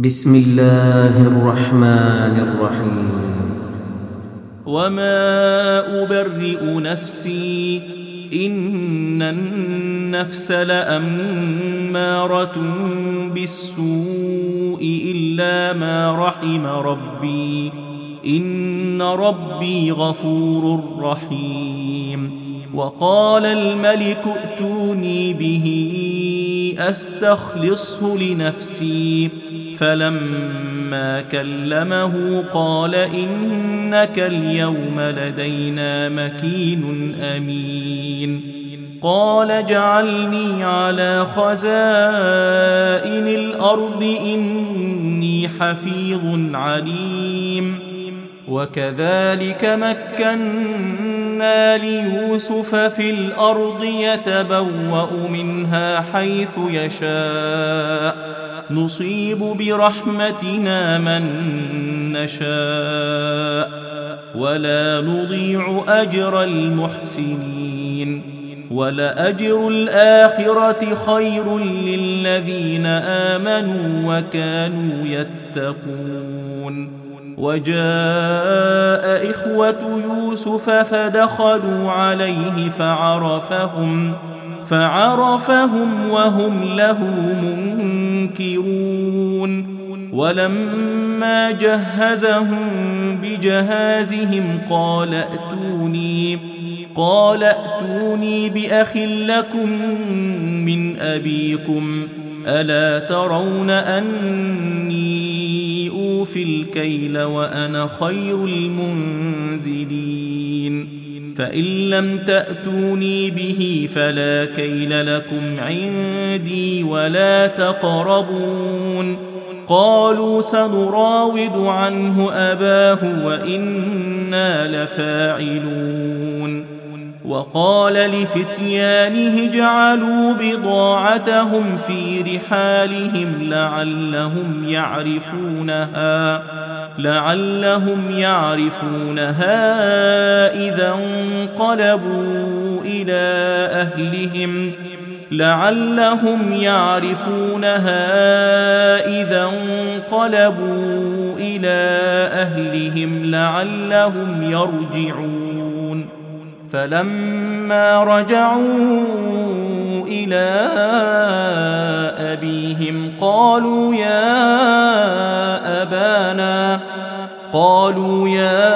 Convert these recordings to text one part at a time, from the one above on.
بسم الله الرحمن الرحيم. وما أبرئ نفسي إن النفس لأمارة بالسوء إلا ما رحم ربي إن ربي غفور رحيم. وقال الملك ائتوني به أستخلصه لنفسي فلما كلمه قال إنك اليوم لدينا مكين أمين. قال اجعلني على خزائن الأرض إني حفيظ عليم. وكذلك مكنا ليوسف في الأرض يتبوأ منها حيث يشاء نصيب برحمتنا من نشاء ولا نضيع أجر المحسنين. ولأجر الآخرة خير للذين آمنوا وكانوا يتقون. وجاء إخوة يوسف فدخلوا عليه فعرفهم وهم له منكرون. ولما جهزهم بجهازهم قال ائتوني بأخ لكم من أبيكم ألا ترون أني أوفي الكيل وأنا خير المنزلين. فإن لم تأتوني به فلا كيل لكم عندي ولا تقربون. قالوا سنراود عنه أباه وإنا لفاعلون. وقال لفتيانه اجعلوا بضاعتهم في رحالهم لعلهم يعرفونها إذا انقلبوا إلى أهلهم لعلهم يرجعون. فلما رجعوا إلى أبيهم قالوا يا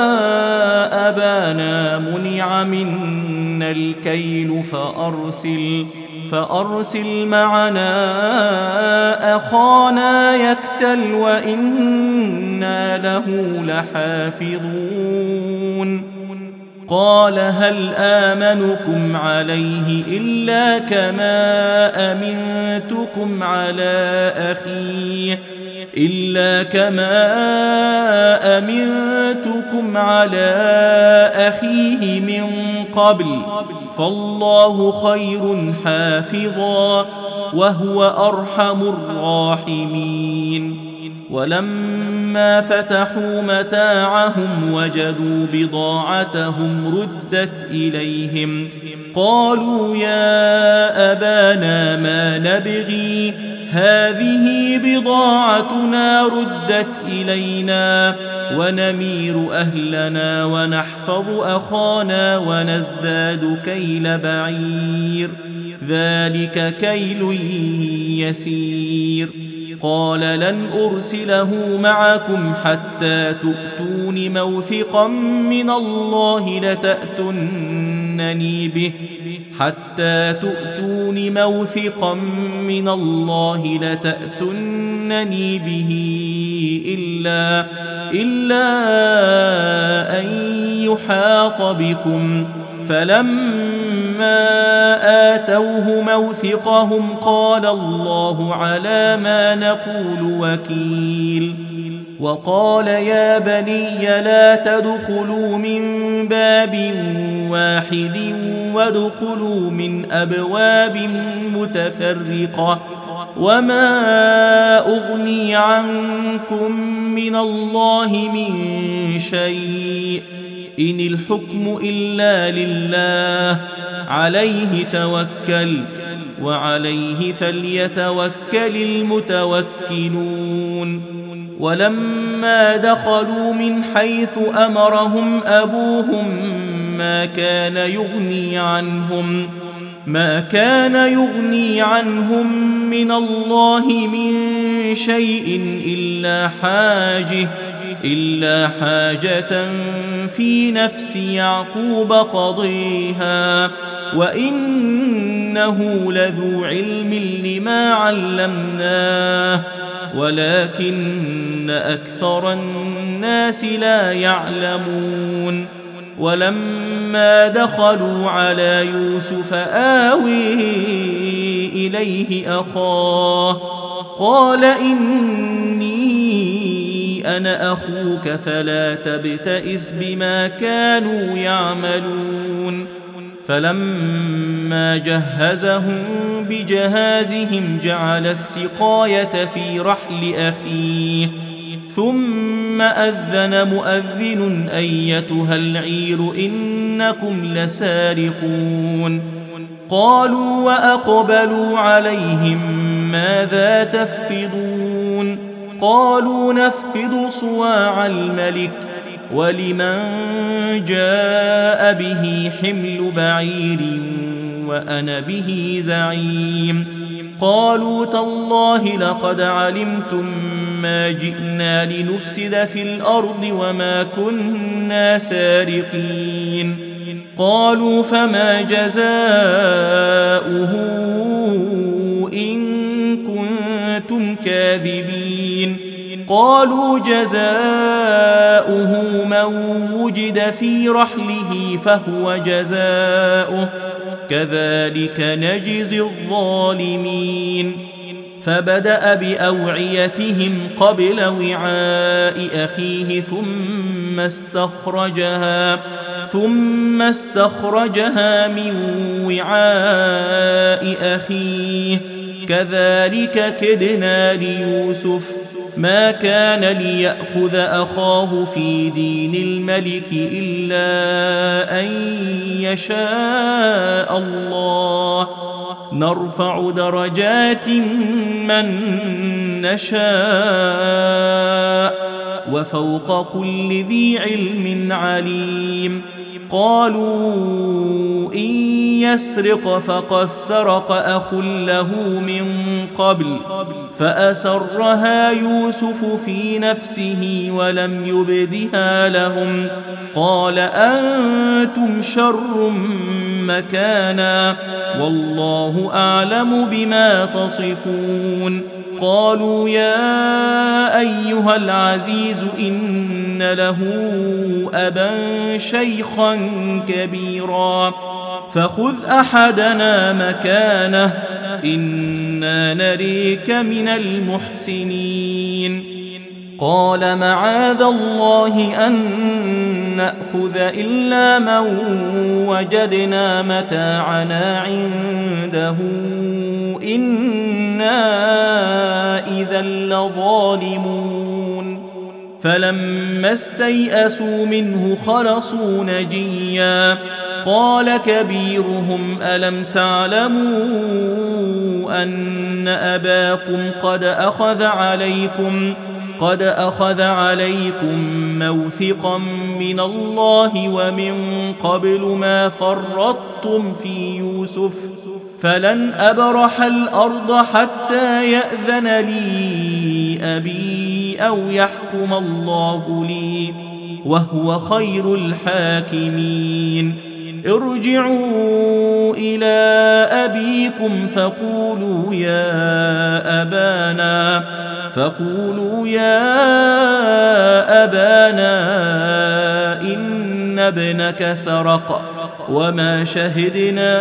أبانا منع منا الكيل فأرسل معنا أخانا يكتل وإنا له لحافظون. قال هل آمنكم عليه إلا كما أمنتكم على أخيه من قبل فالله خير حافظا وهو أرحم الراحمين. ولما فتحوا متاعهم وجدوا بضاعتهم ردت إليهم قالوا يا أبانا ما نبغي هذه بضاعتنا ردت إلينا ونمير أهلنا ونحفظ أخانا ونزداد كيل بعير ذلك كيل يسير. قال لن أرسله معكم حتى تؤتون موثقا من الله لتأتونني به إلا أن يحاط بكم. فلما آتوه موثقهم قال الله على ما نقول وكيل. وقال يا بني لا تدخلوا من باب واحد وادخلوا من أبواب متفرقة وما أغني عنكم من الله من شيء إن الحكم إلا لله عليه توكلت وعليه فليتوكل المتوكلون. ولما دخلوا من حيث أمرهم أبوهم ما كان يغني عنهم من الله من شيء إلا حاجة في نفس يعقوب قضيها، وإنه لذو علم لما علمناه ولكن أكثر الناس لا يعلمون. ولما دخلوا على يوسف آوي إليه أخاه قال إني أنا أخوك فلا تبتئس بما كانوا يعملون. فلما جهزهم بجهازهم جعل السقاية في رحل أخيه ثم أذن مؤذن أيتها العير إنكم لسارقون. قالوا وأقبلوا عليهم ماذا تفقدون؟ قالوا نفقد صواع الملك ولمن جاء به حمل بعير وأنا به زعيم. قالوا تالله لقد علمتم ما جئنا لنفسد في الأرض وما كنا سارقين. قالوا فما جزاؤه إن كنتم كاذبين؟ قالوا جزاؤه من وجد في رحله فهو جزاؤه كذلك نجزي الظالمين. فبدأ بأوعيتهم قبل وعاء أخيه ثم استخرجها من وعاء أخيه كذلك كدنا ليوسف ما كان ليأخذ أخاه في دين الملك إلا أن يشاء الله نرفع درجات من نشاء وفوق كل ذي علم عليم. قالوا إن يسرق فقد سرق أخ له من قبل فأسرها يوسف في نفسه ولم يبدها لهم. قال أنتم شر مكانا والله أعلم بما تصفون. قالوا يا أيها العزيز إن له أبا شيخا كبيرا فخذ أحدنا مكانه إنا نريك من المحسنين. قال معاذ الله أن نأخذ إلا من وجدنا متاعنا عنده إنا إذا لظالمون. فلما استيئسوا منه خلصوا نجيا. قال كبيرهم ألم تعلموا أن أباكم قد أخذ عليكم موثقا من الله ومن قبل ما فرطتم في يوسف فلن أبرح الأرض حتى يأذن لي أبي أو يحكم الله لي وهو خير الحاكمين. ارجعوا إلى أبيكم فقولوا يا أبانا إن ابنك سرق وما شهدنا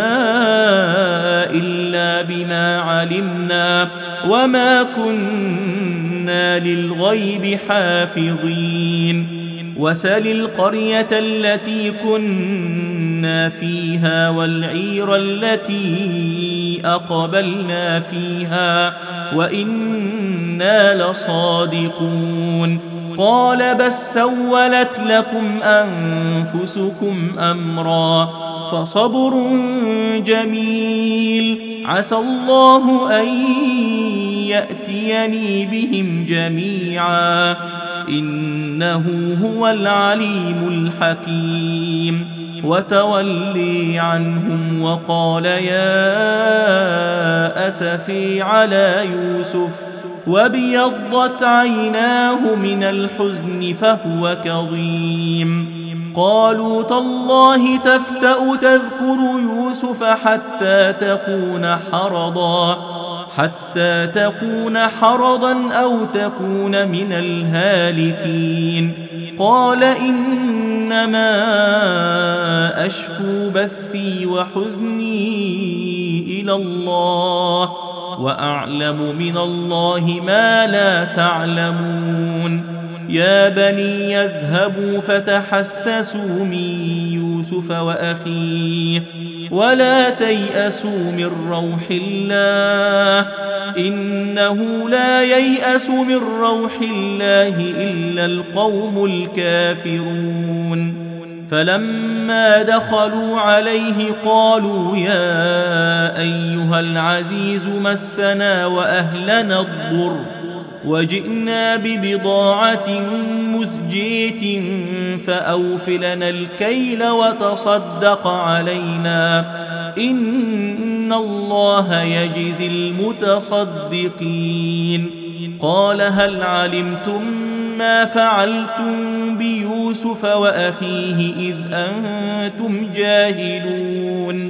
إلا بما علمنا وما كنا للغيب حافظين. وسل القرية التي كنا فيها والعير التي أقبلنا فيها وإنا لصادقون. قال بل سولت لكم أنفسكم أمرا فصبر جميل عسى الله أن يأتيني بهم جميعا إنه هو العليم الحكيم وتولي عنهم وقال يا أسفي على يوسف وابيضت عيناه من الحزن فهو كظيم قالوا تالله تفتأ تذكر يوسف حتى تكون حرضا أو تكون من الهالكين قال إنما أشكو بثي وحزني إلى الله وأعلم من الله ما لا تعلمون يا بني يذهبوا فتحسسوا من يوسف وأخيه ولا تيأسوا من روح الله إنه لا ييأس من روح الله إلا القوم الكافرون فلما دخلوا عليه قالوا يا أيها العزيز مسنا وأهلنا الضر وجئنا ببضاعة مزجية فأوفلنا الكيل وتصدق علينا إن الله يجزي المتصدقين قال هل علمتم ما فعلتم بيوسف وأخيه إذ أنتم جاهلون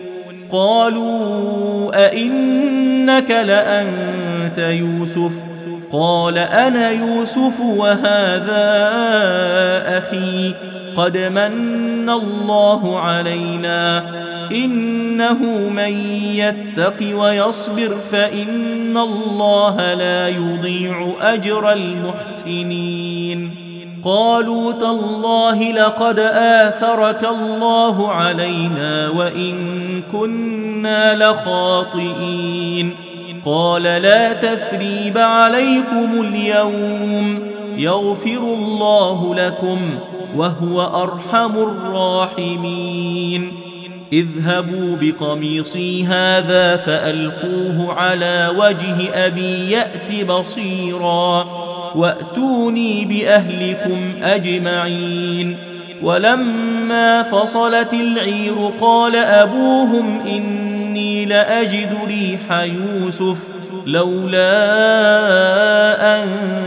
قالوا أئنك لأنت يوسف قال أنا يوسف وهذا أخي قد من الله علينا إنه من يتق ويصبر فإن الله لا يضيع أجر المحسنين قالوا تالله لقد آثرك الله علينا وإن كنا لخاطئين قال لا تثريب عليكم اليوم يغفر الله لكم وهو أرحم الراحمين اذهبوا بقميصي هذا فألقوه على وجه أبي يأت بصيرا وأتوني بأهلكم أجمعين ولما فصلت العير قال أبوهم إني لأجد ريح يوسف لولا أن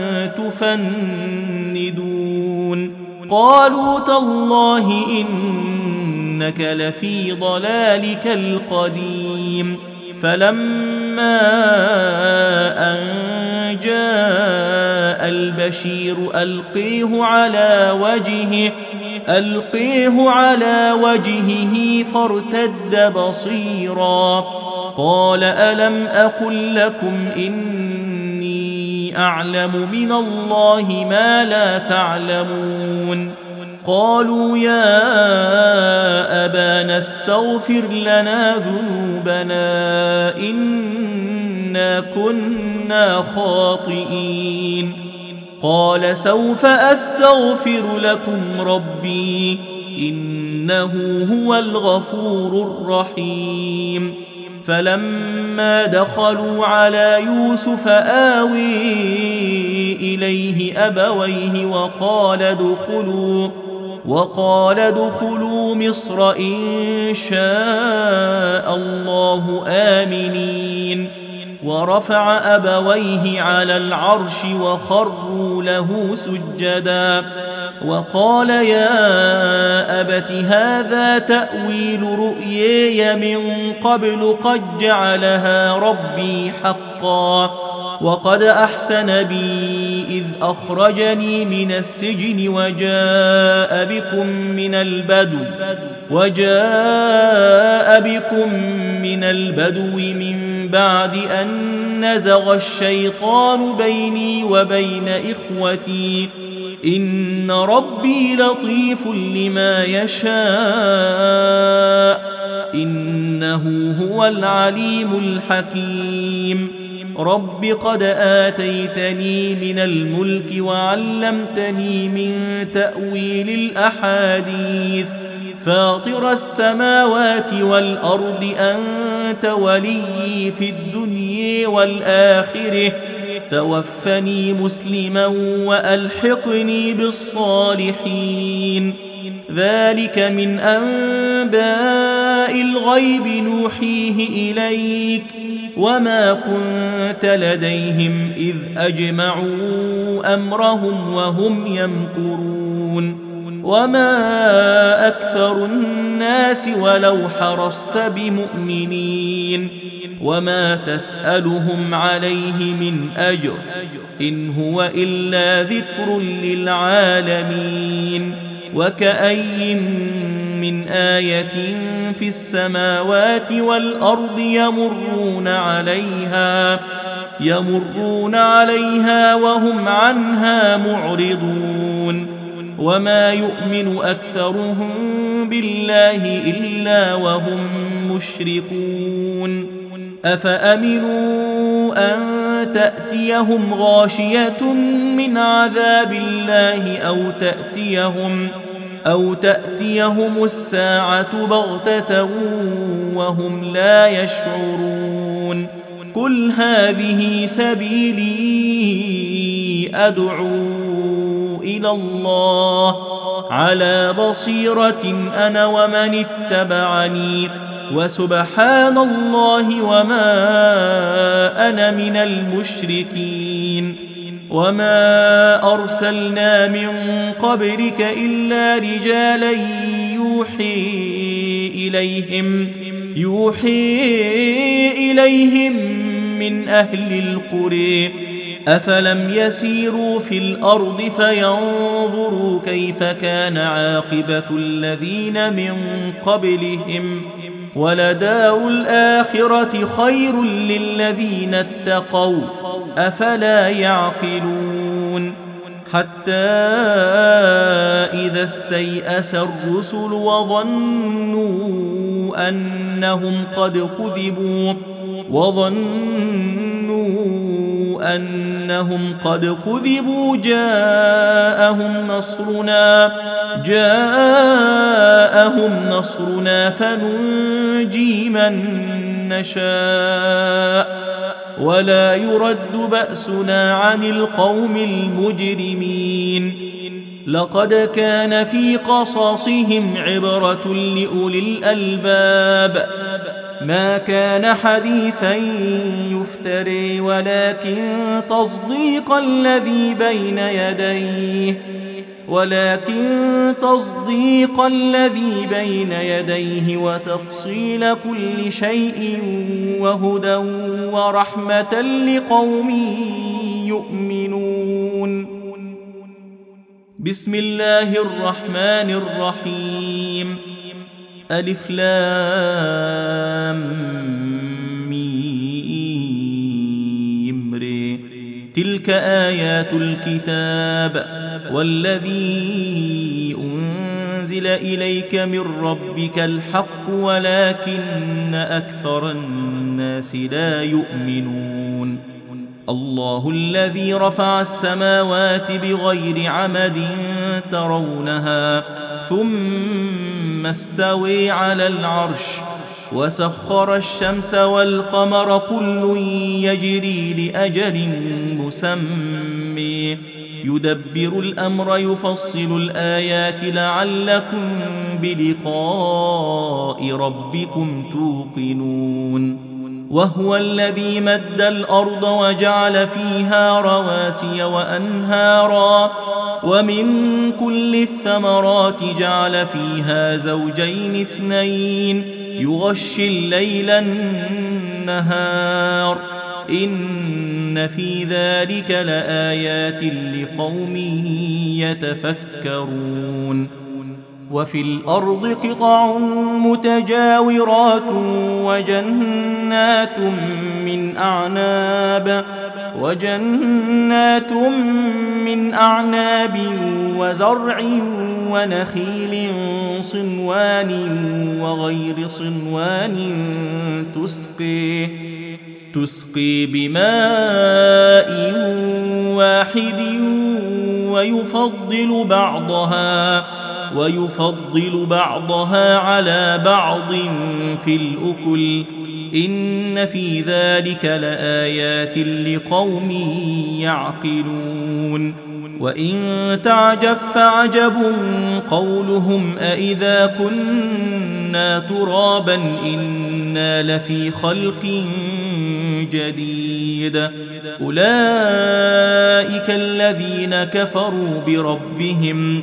تفندون قالوا تالله إنك لفي ضلالك القديم فلما أن جاء البشير ألقيه على وجهه فارتد بصيرا قال ألم أقل لكم إني أعلم من الله ما لا تعلمون قالوا يا أبانا استغفر لنا ذنوبنا إنا كنا خاطئين قال سوف أستغفر لكم ربي إنه هو الغفور الرحيم فلما دخلوا على يوسف آوي إليه أبويه وقال ادخلوا مصر إن شاء الله آمنين ورفع أبويه على العرش وخروا له سجدا وقال يا أبت هذا تأويل رؤياي من قبل قد جعلها ربي حقا وقد أحسن بي إذ أخرجني من السجن وجاء بكم من البدو من بعد أن نزغ الشيطان بيني وبين إخوتي إن ربي لطيف لما يشاء إنه هو العليم الحكيم رب قد آتيتني من الملك وعلمتني من تأويل الأحاديث فاطر السماوات والأرض أنت وليي في الدنيا والآخرة توفني مسلما وألحقني بالصالحين ذلك من أنباء الغيب نوحيه إليك وما كنت لديهم إذ أجمعوا أمرهم وهم يمكرون وما أكثر الناس ولو حرصت بمؤمنين وما تسألهم عليه من أجر إن هو إلا ذكر للعالمين وكأي من آية في السماوات والأرض يمرون عليها وهم عنها معرضون وما يؤمن أكثرهم بالله إلا وهم مشركون أفأمنوا أن تأتيهم غاشية من عذاب الله أو تأتيهم الساعة بغتة وهم لا يشعرون قل هذه سبيلي أدعو إلى الله على بصيرة أنا ومن اتبعني وسبحان الله وما أنا من المشركين وما أرسلنا من قبلك إلا رجالا يوحي إليهم من أهل القرى أفلم يسيروا في الأرض فينظروا كيف كان عاقبة الذين من قبلهم ولدار الآخرة خير للذين اتقوا أفلا يعقلون حتى إذا استيأس الرسل وظنوا أنهم قد كذبوا جاءهم نصرنا فننجي من نشاء ولا يرد بأسنا عن القوم المجرمين لقد كان في قصصهم عبرة لأولي الألباب ما كان حديثا يفتري ولكن تصديق الذي بين يديه وتفصيل كل شيء وهدى ورحمة لقوم يؤمنون بسم الله الرحمن الرحيم ألف لام ميم ر تلك آيات الكتاب والذي أنزل إليك من ربك الحق ولكن أكثر الناس لا يؤمنون الله الذي رفع السماوات بغير عمد ترونها ثم استوى على العرش وسخر الشمس والقمر كل يجري لأجل مسمى يدبر الأمر يفصل الآيات لعلكم بلقاء ربكم توقنون وهو الذي مد الأرض وجعل فيها رواسي وأنهارا ومن كل الثمرات جعل فيها زوجين اثنين يغشي الليل النهار إن في ذلك لآيات لقوم يتفكرون وفي الأرض قطع متجاورات وجنات من أعناب وزرع ونخيل صنوان وغير صنوان تسقي بماء واحد ويفضل بعضها على بعض في الأكل إن في ذلك لآيات لقوم يعقلون وإن تعجب فعجب قولهم أإذا كنا ترابا إنا لفي خلق جديد أولئك الذين كفروا بربهم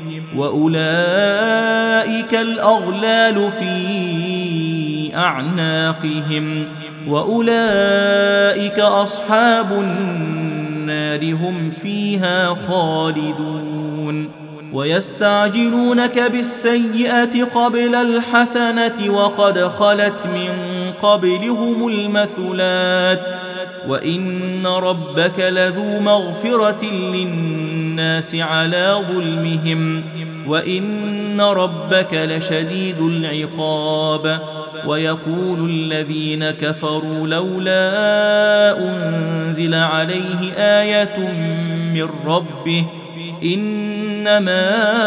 وأولئك الأغلال في أعناقهم وأولئك أصحاب النار هم فيها خالدون ويستعجلونك بالسيئة قبل الحسنة وقد خلت من قبلهم المثلات وإن ربك لذو مغفرة للناس على ظلمهم وإن ربك لشديد العقاب ويقول الذين كفروا لولا أنزل عليه آية من ربه إنما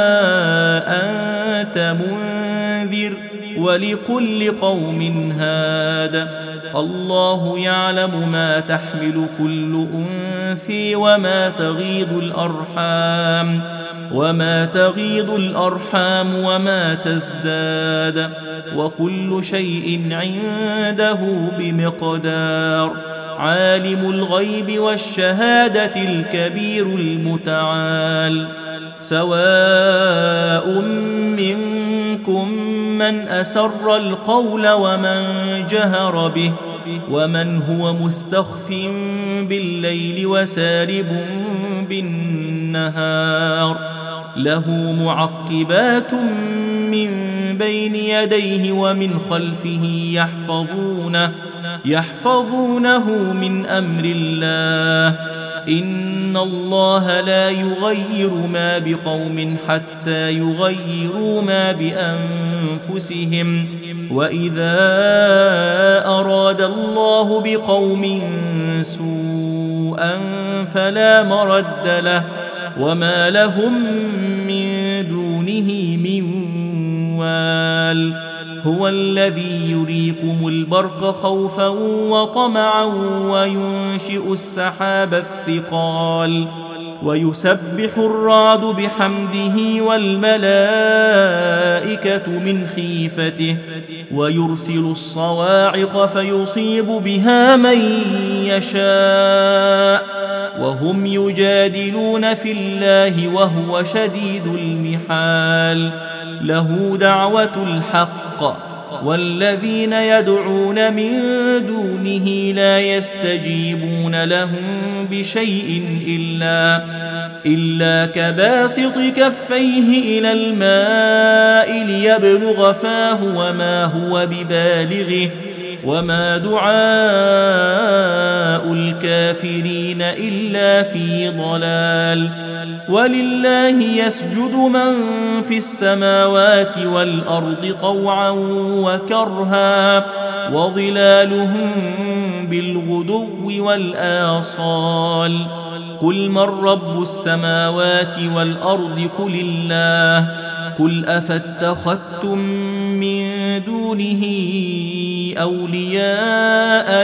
أنت منذر ولكل قوم هاد الله يعلم ما تحمل كل أنثى وما تغيض الأرحام وما تزداد وكل شيء عنده بمقدار عالم الغيب والشهادة الكبير المتعال سواء منكم من أسر القول ومن جهر به ومن هو مستخف بالليل وسارب بالنهار له معقبات من بين يديه ومن خلفه يحفظونه من أمر الله إن الله لا يغير ما بقوم حتى يغيروا ما بأنفسهم وإذا أراد الله بقوم سوءا فلا مرد له وما لهم من دونه من وال هو الذي يريكم البرق خوفا وطمعا وينشئ السحاب الثقال ويسبح الرعد بحمده والملائكة من خيفته ويرسل الصواعق فيصيب بها من يشاء وهم يجادلون في الله وهو شديد المحال له دعوة الحق والذين يدعون من دونه لا يستجيبون لهم بشيء إلا كباسط كفيه إلى الماء ليبلغ فاه وما هو ببالغه وما دعاء الكافرين إلا في ضلال ولله يسجد من في السماوات والأرض طوعا وكرها وظلالهم بالغدو والآصال قل من رب السماوات والأرض قل الله قل أفاتخذتم من دونه أولياء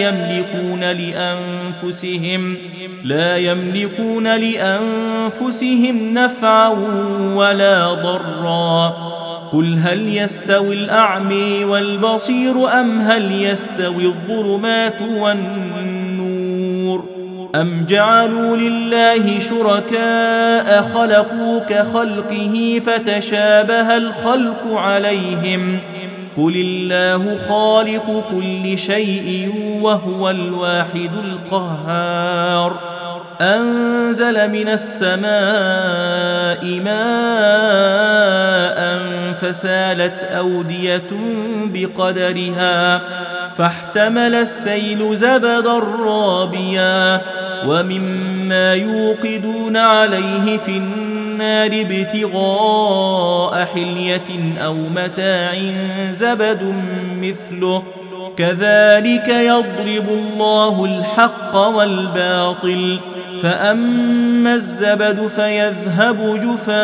لا يملكون لأنفسهم نفعا ولا ضرا قل هل يستوي الأعمى والبصير أم هل يستوي الظلمات والنور أم جعلوا لله شركاء خلقوا كخلقه فتشابه الخلق عليهم قل الله خالق كل شيء وهو الواحد القهار أنزل من السماء ماء فسالت أودية بقدرها فاحتمل السيل زبدا رابيا ومما يوقدون عليه في النار ابتغاء حلية أو متاع زبد مثله كذلك يضرب الله الحق والباطل فأما الزبد فيذهب جفاء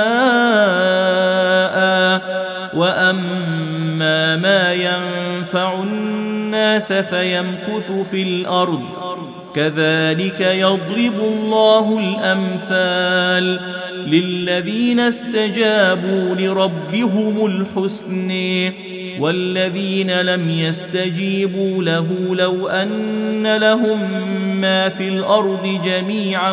وأما ما ينفع الناس فيمكث في الأرض كذلك يضرب الله الأمثال للذين استجابوا لربهم الحسن والذين لم يستجيبوا له لو أن لهم ما في الأرض جميعا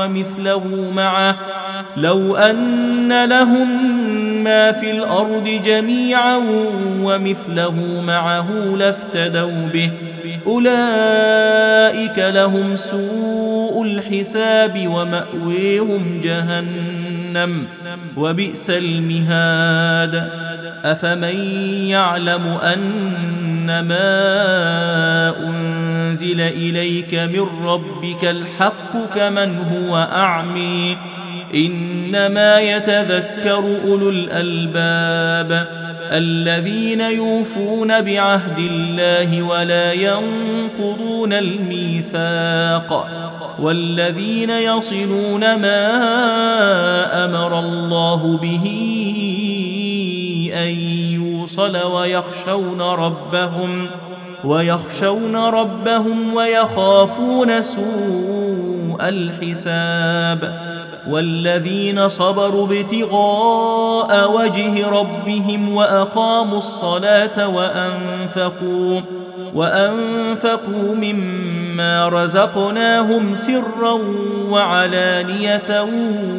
ومثله معه لافتدوا به أولئك لهم سوء الحساب ومأويهم جهنم وبئس المهاد أفمن يعلم أنما أنزل إليك من ربك الحق كمن هو أعمي إنما يتذكر أولو الألباب الذين يوفون بعهد الله ولا ينقضون الميثاق والذين يصلون ما أمر الله به أن يوصل ويخشون ربهم ويخافون سوء الحساب والذين صبروا ابتغاء وجه ربهم وأقاموا الصلاة وأنفقوا مما رزقناهم سرا وعلانية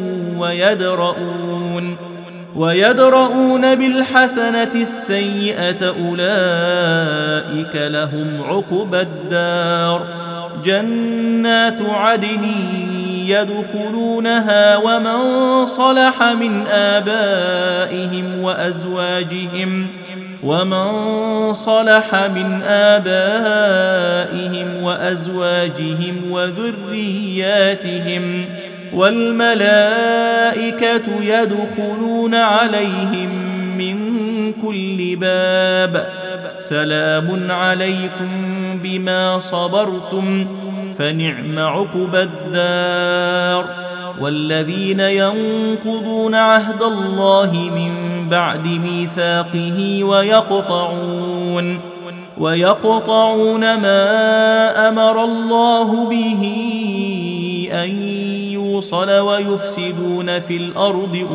ويدرؤون بالحسنة السيئة أولئك لهم عقبى الدار جنات عدن يدخلونها ومن صلح من آبائهم وأزواجهم وذرياتهم والملائكة يدخلون عليهم من كل باب سلام عليكم بما صبرتم فنعم عقبى الدار والذين ينقضون عهد الله من بعد ميثاقه ويقطعون ما أمر الله به أن يوصل ويفسدون في الأرض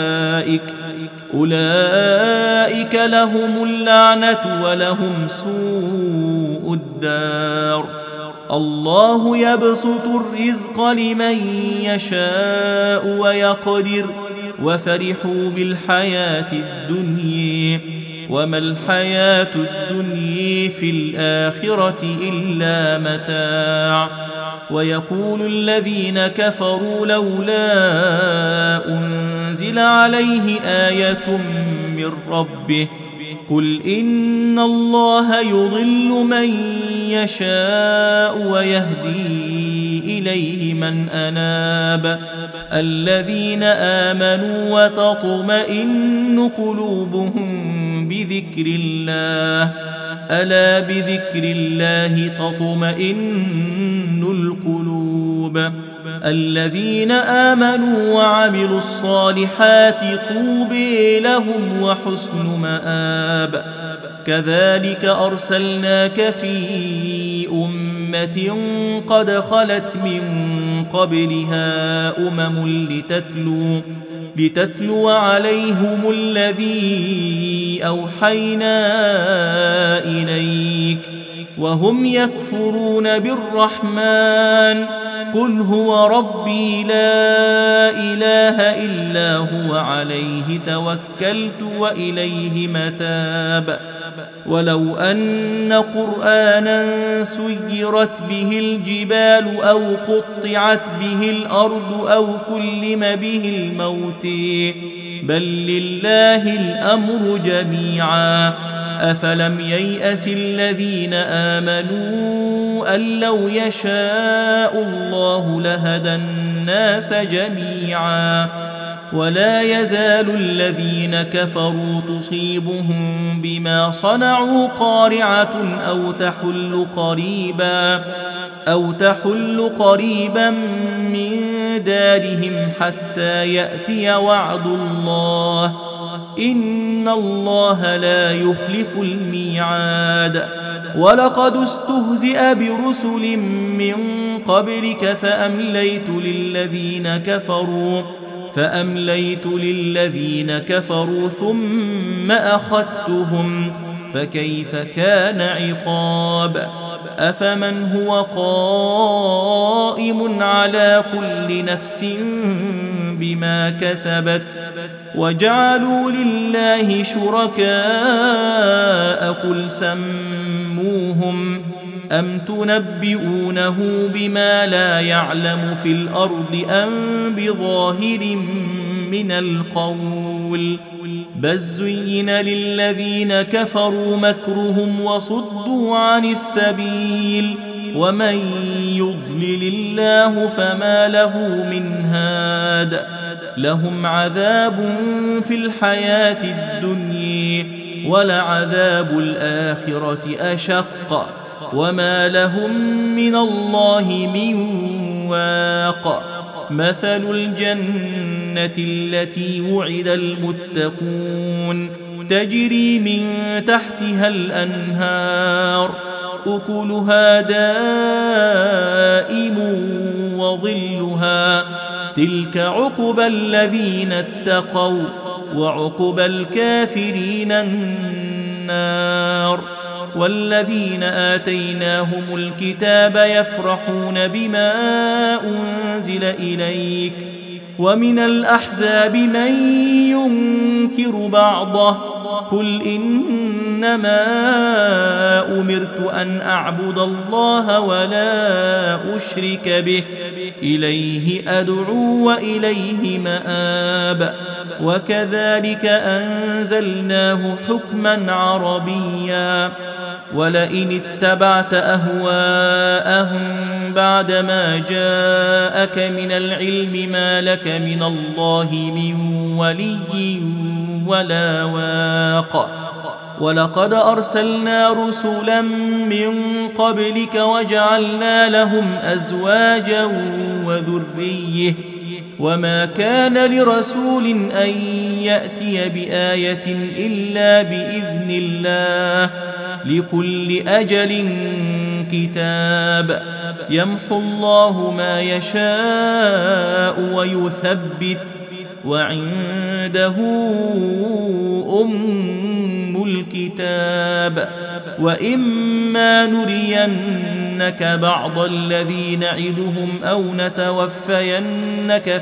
أولئك لهم اللعنة ولهم سوء الدار الله يبسط الرزق لمن يشاء ويقدر وفرحوا بالحياة الدنيا وما الحياة الدنيا في الآخرة إلا متاع ويقول الذين كفروا لولا أنزل عليه آية من ربه قل إن الله يضل من يشاء ويهدي إليه من أناب الذين آمنوا وتطمئن قلوبهم بذكر الله ألا بذكر الله تطمئن القلوب الذين آمنوا وعملوا الصالحات طوبى لهم وحسن مآب كذلك أرسلناك في أمة قد خلت من قبلها لتتلو عليهم الذي أوحينا إليك وهم يكفرون بالرحمن قل هو ربي لا إله إلا هو عليه توكلت وإليه متاب ولو أن قرآنا سيرت به الجبال أو قطعت به الأرض أو كلم به الموت بل لله الأمر جميعا أفلم ييأس الذين آمنوا أن لو يشاء الله لهدى الناس جميعا ولا يزال الذين كفروا تصيبهم بما صنعوا قارعة أو تحل قريبا أو تحل قريبا من دارهم حتى يأتي وعد الله إن الله لا يخلف الميعاد ولقد استهزئ برسل من قبلك فأمليت للذين كفروا ثم أخذتهم فكيف كان عقاب أفمن هو قائم على كل نفس بما كسبت وجعلوا لله شركاء قل سموهم أم تنبئونه بما لا يعلم في الأرض أم بظاهر من القول بل زين للذين كفروا مكرهم وصدوا عن السبيل ومن يضلل الله فما له من هاد لهم عذاب في الحياة الدنيا ولعذاب الآخرة أشق وما لهم من الله من واق مثل الجنة التي وعد المتقون تجري من تحتها الأنهار أكلها دائم وظلها تلك عقبى الذين اتقوا وعقبى الكافرين النار والذين آتيناهم الكتاب يفرحون بما أنزل إليك ومن الأحزاب من ينكر بعضه قل إنما أمرت أن أعبد الله ولا أشرك به إليه أدعو وإليه مآب وكذلك أنزلناه حكما عربيا ولئن اتبعت أهواءهم بعدما جاءك من العلم ما لك من الله من ولي ولا واق ولقد أرسلنا رسلا من قبلك وجعلنا لهم أزواجا وذرية وما كان لرسول أن يأتي بآية إلا بإذن الله لكل أجل كتاب يمحو الله ما يشاء ويثبت وعنده أم الكتاب وإما نرينك بعض الذي نعدهم أو نتوفينك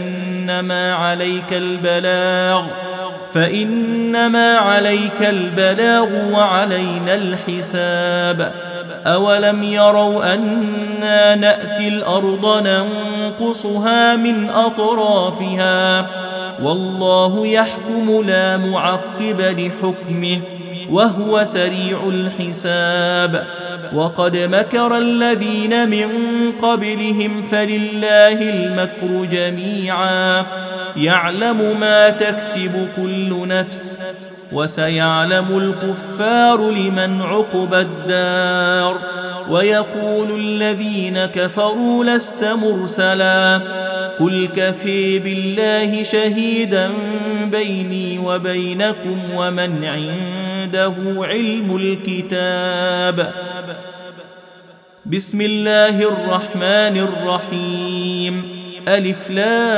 فإنما عليك البلاغ وعلينا الحساب أولم يروا أنا نأتي الأرض ننقصها من أطرافها والله يحكم لا معقب لحكمه وهو سريع الحساب وقد مكر الذين من قبلهم فلله المكر جميعا يعلم ما تكسب كل نفس وسيعلم الكفار لمن عقبى الدار ويقول الذين كفروا لست مرسلا قل كفي بالله شهيدا بيني وبينكم ومن عنده علم الكتاب بسم الله الرحمن الرحيم ألف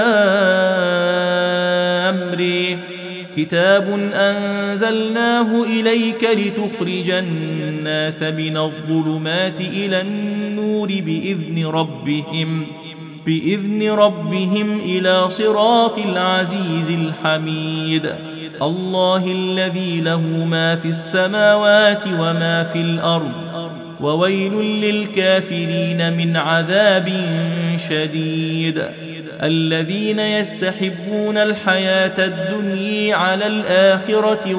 لام ر كتاب أنزلناه إليك لتخرج الناس من الظلمات إلى النور بإذن ربهم إلى صراط العزيز الحميد الله الذي له ما في السماوات وما في الأرض وويل للكافرين من عذاب شديد الذين يستحبون الحياة الدنيا على الآخرة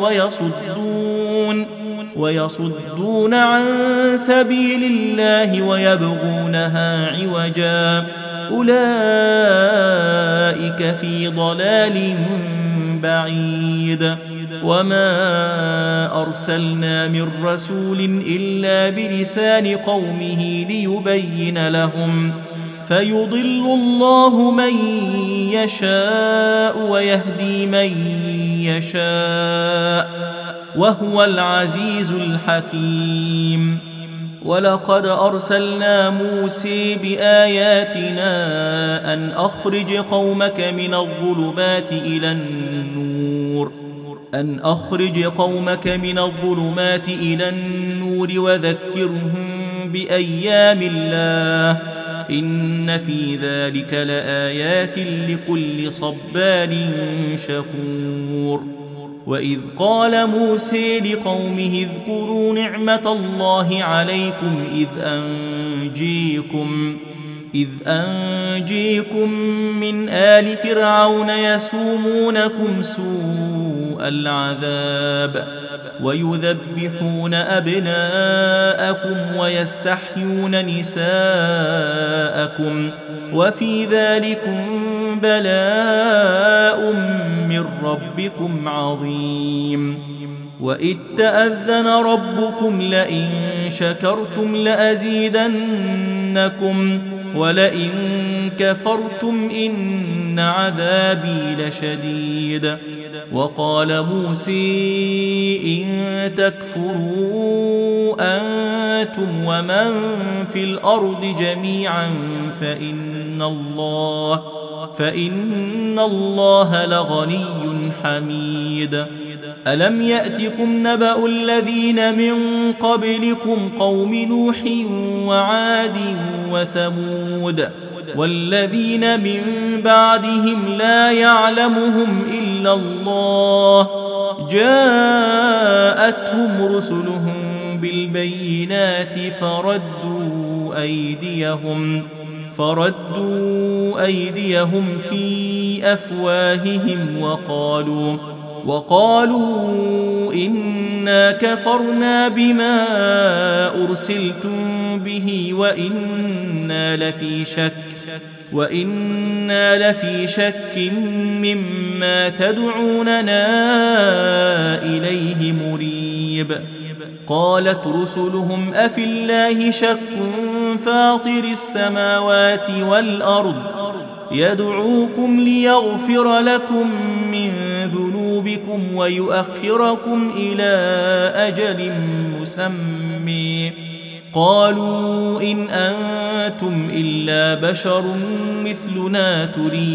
ويصدون عن سبيل الله ويبغونها عوجا أولئك في ضلال بعيد وما أرسلنا من رسول إلا بلسان قومه ليبين لهم فيضل الله من يشاء ويهدي من يشاء وهو العزيز الحكيم. ولقد أرسلنا موسى بآياتنا أن أخرج قومك من الظلمات إلى النور وذكرهم بأيام الله إن في ذلك لآيات لكل صبار شكور. وإذ قال موسى لقومه اذكروا نعمة الله عليكم إذ أنجيكم من آل فرعون يسومونكم سوء العذاب ويذبحون أبناءكم ويستحيون نساءكم وفي ذلكم بلاء من ربكم عظيم. وإذ تأذن ربكم لئن شكرتم لأزيدنكم ولئن كفرتم إن عذابي لشديد. وقال موسى إن تكفروا أنتم ومن في الأرض جميعا فإن الله لغني حميد. ألم يأتكم نبأ الذين من قبلكم قوم نوح وعاد وثمود والذين من بعدهم لا يعلمهم إلا الله جاءتهم رسلهم بالبينات فردوا أيديهم في أفواههم وقالوا إنا كفرنا بما أرسلتم به وإنا لفي شك مما تدعوننا إليه مريب. قالت رسلهم أفي الله شك فاطر السماوات والأرض يدعوكم ليغفر لكم من ذنوبكم ويؤخركم إلى أجل مسمى قالوا إن أنتم إلا بشر مثلنا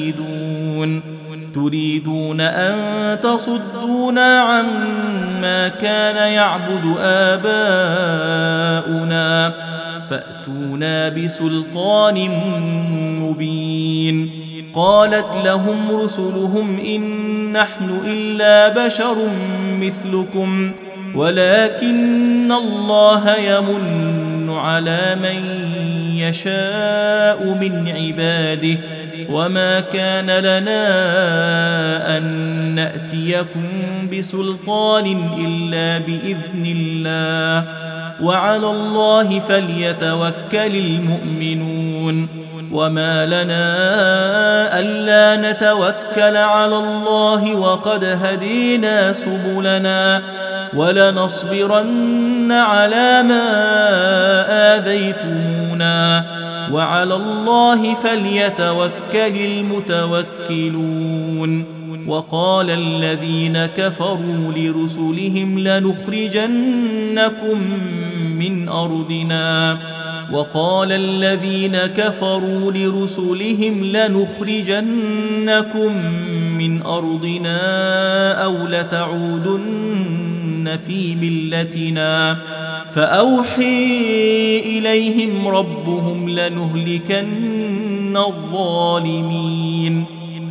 تريدون أن تصدونا عما كان يعبد آباؤنا فأتونا بسلطان مبين. قالت لهم رسلهم إن نحن إلا بشر مثلكم ولكن الله يمن على من يشاء من عباده وما كان لنا أن نأتيكم بسلطان إلا بإذن الله وعلى الله فليتوكل المؤمنون. وما لنا ألا نتوكل على الله وقد هدينا سبلنا ولنصبرن على ما آذيتمونا وعلى الله فليتوكل المتوكلون. وقال الذين كفروا لرسلهم لنخرجنكم من أرضنا أو لتعودن في ملتنا فأوحي إليهم ربهم لنهلكن الظالمين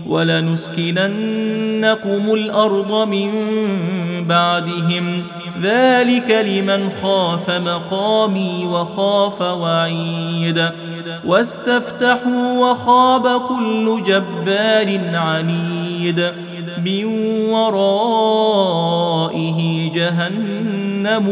ولنسكننكم الأرض من بعدهم ذلك لمن خاف مقامي وخاف وعيد. واستفتحوا وخاب كل جبار عنيد من ورائه جهنم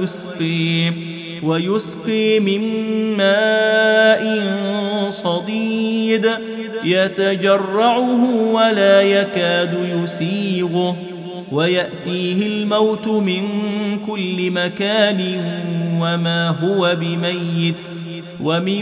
ويسقي من ماء صديد يتجرعه ولا يكاد يسيغه ويأتيه الموت من كل مكان وما هو بميت ومن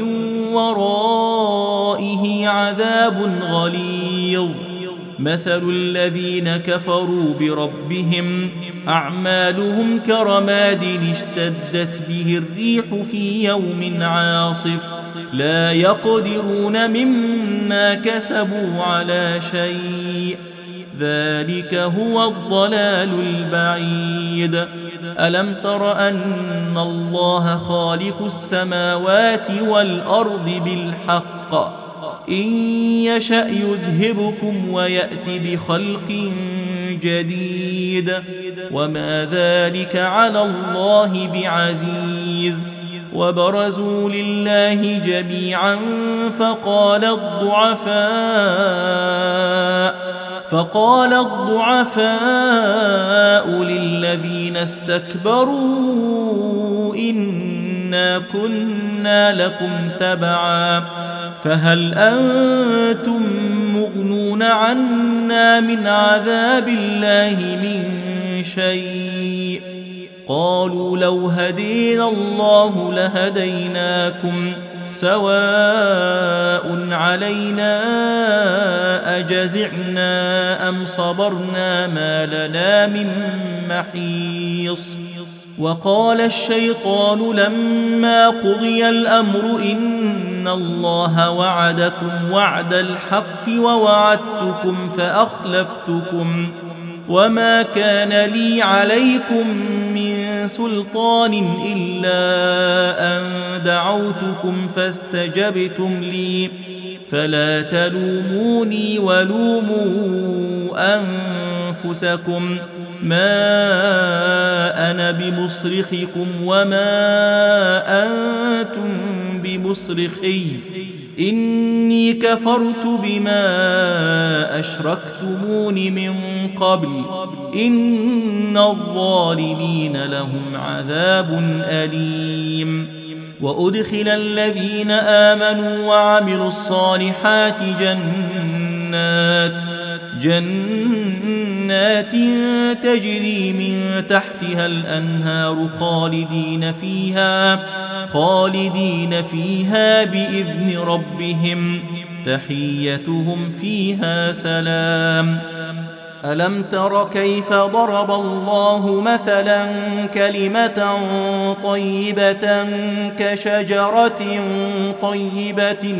ورائه عذاب غليظ مثل الذين كفروا بربهم أعمالهم كرماد اشتدت به الريح في يوم عاصف لا يقدرون مما كسبوا على شيء ذلك هو الضلال البعيد ألم تر أن الله خالق السماوات والأرض بالحق إن يشأ يذهبكم ويأت بخلق جديد وما ذلك على الله بعزيز وبرزوا لله جميعا فقال الضعفاء للذين استكبروا إنا كنا لكم تبعا فهل أنتم مغنون عنا من عذاب الله من شيء قالوا لو هدينا الله لهديناكم سواء علينا أجزعنا أم صبرنا ما لنا من محيص وقال الشيطان لما قضي الأمر إن الله وعدكم وعد الحق ووعدتكم فأخلفتكم وما كان لي عليكم من سلطان إلا أن دعوتكم فاستجبتم لي فلا تلوموني ولوموا أنفسكم ما أنا بمصرخكم وما أنتم بمصرخي إني كفرت بما أشركتمون من قبل إن الظالمين لهم عذاب أليم وأدخل الذين آمنوا وعملوا الصالحات جنات تجري من تحتها الأنهار خالدين فيها بإذن ربهم تحيتهم فيها سلام ألم تر كيف ضرب الله مثلا كلمة طيبة كشجرة طيبة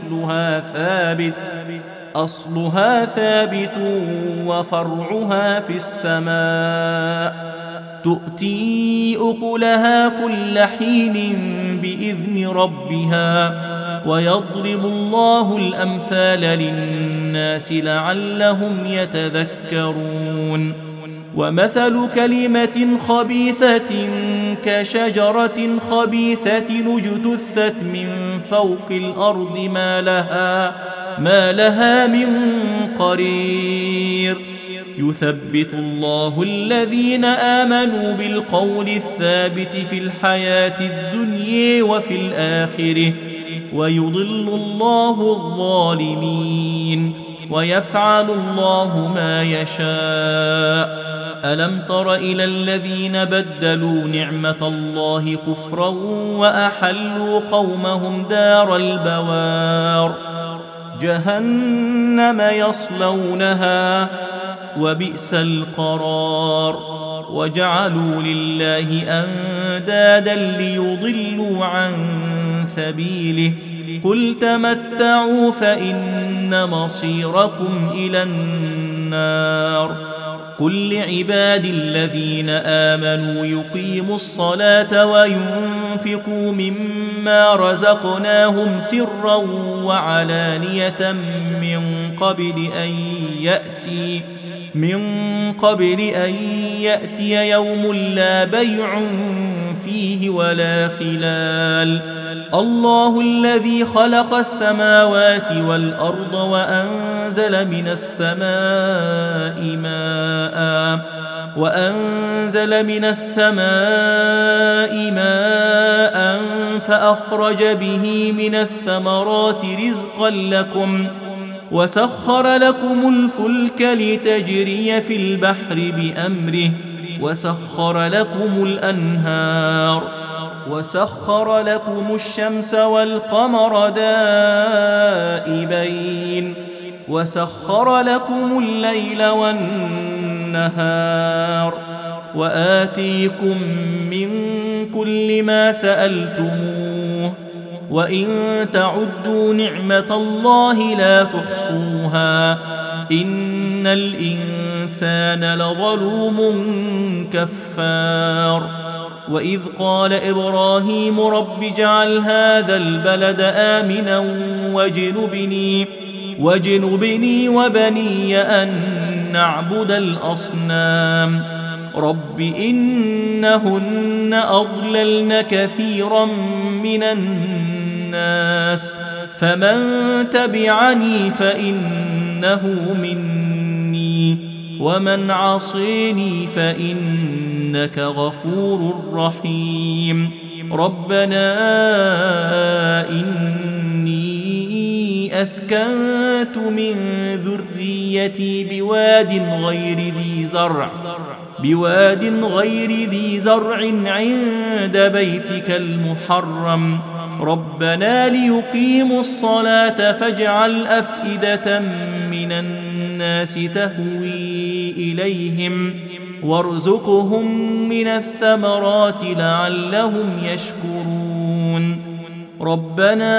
أصلها ثابت وفرعها في السماء تؤتي أكلها كل حين بإذن ربها ويضرب الله الأمثال للناس لعلهم يتذكرون ومثل كلمة خبيثة كشجرة خبيثة اجتثت من فوق الأرض ما لها من قرير يثبت الله الذين آمنوا بالقول الثابت في الحياة الدنيا وفي الآخرة ويضل الله الظالمين ويفعل الله ما يشاء ألم تر إلى الذين بدلوا نعمة الله كفرا وأحلوا قومهم دار البوار جهنم يصلونها وبئس القرار وجعلوا لله أندادا ليضلوا عن سبيله قل تمتعوا فإن مصيركم إلى النار قل لعبادي الذين آمنوا يقيموا الصلاة وينفقوا مما رزقناهم سرا وعلانية من قبل أن يأتي يوم لا بيع فيه ولا خلال الله الذي خلق السماوات والأرض وأنزل من السماء ماء فأخرج به من الثمرات رزقا لكم وسخر لكم الفلك لتجري في البحر بأمره وسخر لكم الأنهار وسخر لكم الشمس والقمر دائبين وسخر لكم الليل والنهار وآتيكم من كل ما سألتموه وإن تعدوا نعمة الله لا تحصوها إن الإنسان لظلوم كفار وإذ قال إبراهيم رب اجعل هذا البلد آمنا واجنبني وبني أن نعبد الأصنام رب إنهن أضللن كثيرا من الناس فمن تبعني فإنه مني ومن عصيني فإنك غفور رحيم ربنا إني أسكنت من ذريتي بواد غير ذي زرع عند بيتك المحرم ربنا ليقيموا الصلاة فاجعل أفئدة من الناس تهوي إليهم وارزقهم من الثمرات لعلهم يشكرون ربنا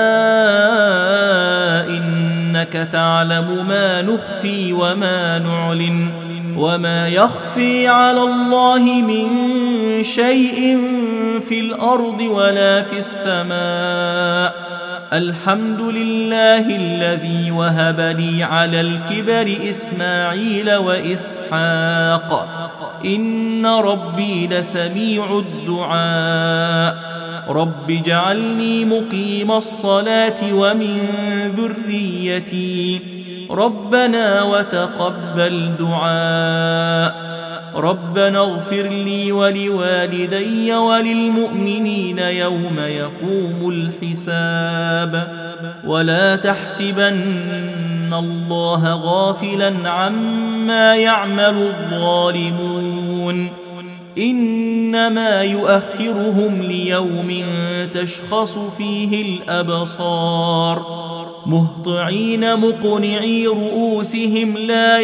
إنك تعلم ما نخفي وما نعلن وما يخفي على الله من شيء في الأرض ولا في السماء الحمد لله الذي وهب لي على الكبر إسماعيل وإسحاق إن ربي لسميع الدعاء رب اجعلني مقيم الصلاة ومن ذريتي ربنا وتقبل دعاء ربنا اغفر لي ولوالدي وللمؤمنين يوم يقوم الحساب ولا تحسبن الله غافلا عما يعمل الظالمون إنما يؤخرهم ليوم تشخص فيه الأبصار مهطعين مقنعي رؤوسهم لا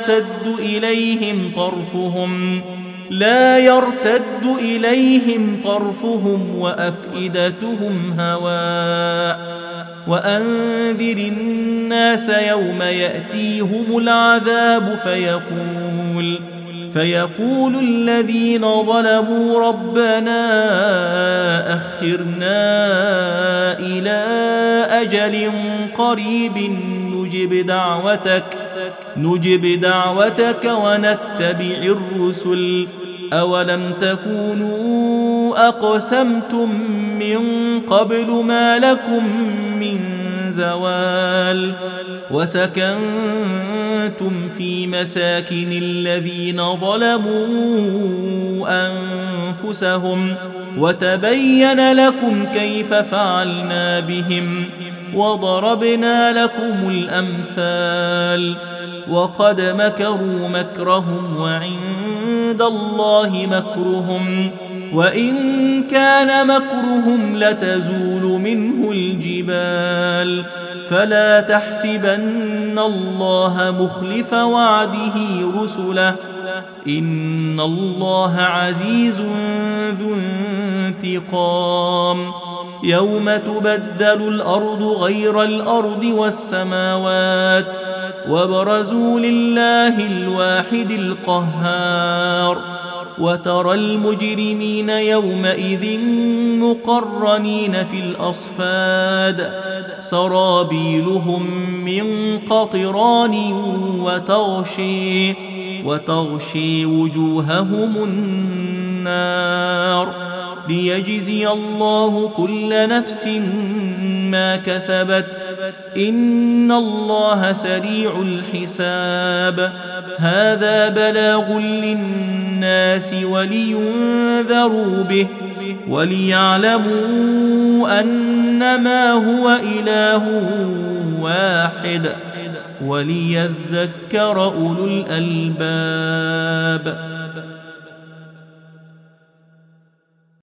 يرتد إليهم طرفهم وأفئدتهم هواء وأنذر الناس يوم يأتيهم العذاب فيقول الذين ظلموا ربنا أخرنا إلى أجل قريب نجب دعوتك ونتبع الرسل أولم تكونوا أقسمتم من قبل ما لكم من زوال وسكنتم في مساكن الذين ظلموا أنفسهم وتبين لكم كيف فعلنا بهم وضربنا لكم الأمثال وقد مكروا مكرهم وعند الله مكرهم وإن كان مكرهم لتزول منه الجبال فلا تحسبن الله مخلف وعده رسله إن الله عزيز ذو انتقام يوم تبدل الأرض غير الأرض والسماوات وبرزوا لله الواحد القهار وترى المجرمين يومئذ مقرنين في الأصفاد سرابيلهم من قطران وتغشي وجوههم النار ليجزي الله كل نفس ما كسبت إن الله سريع الحساب هذا بلاغ للناس ولينذروا به وليعلموا أنما هو إله واحد وليذكر أولو الألباب.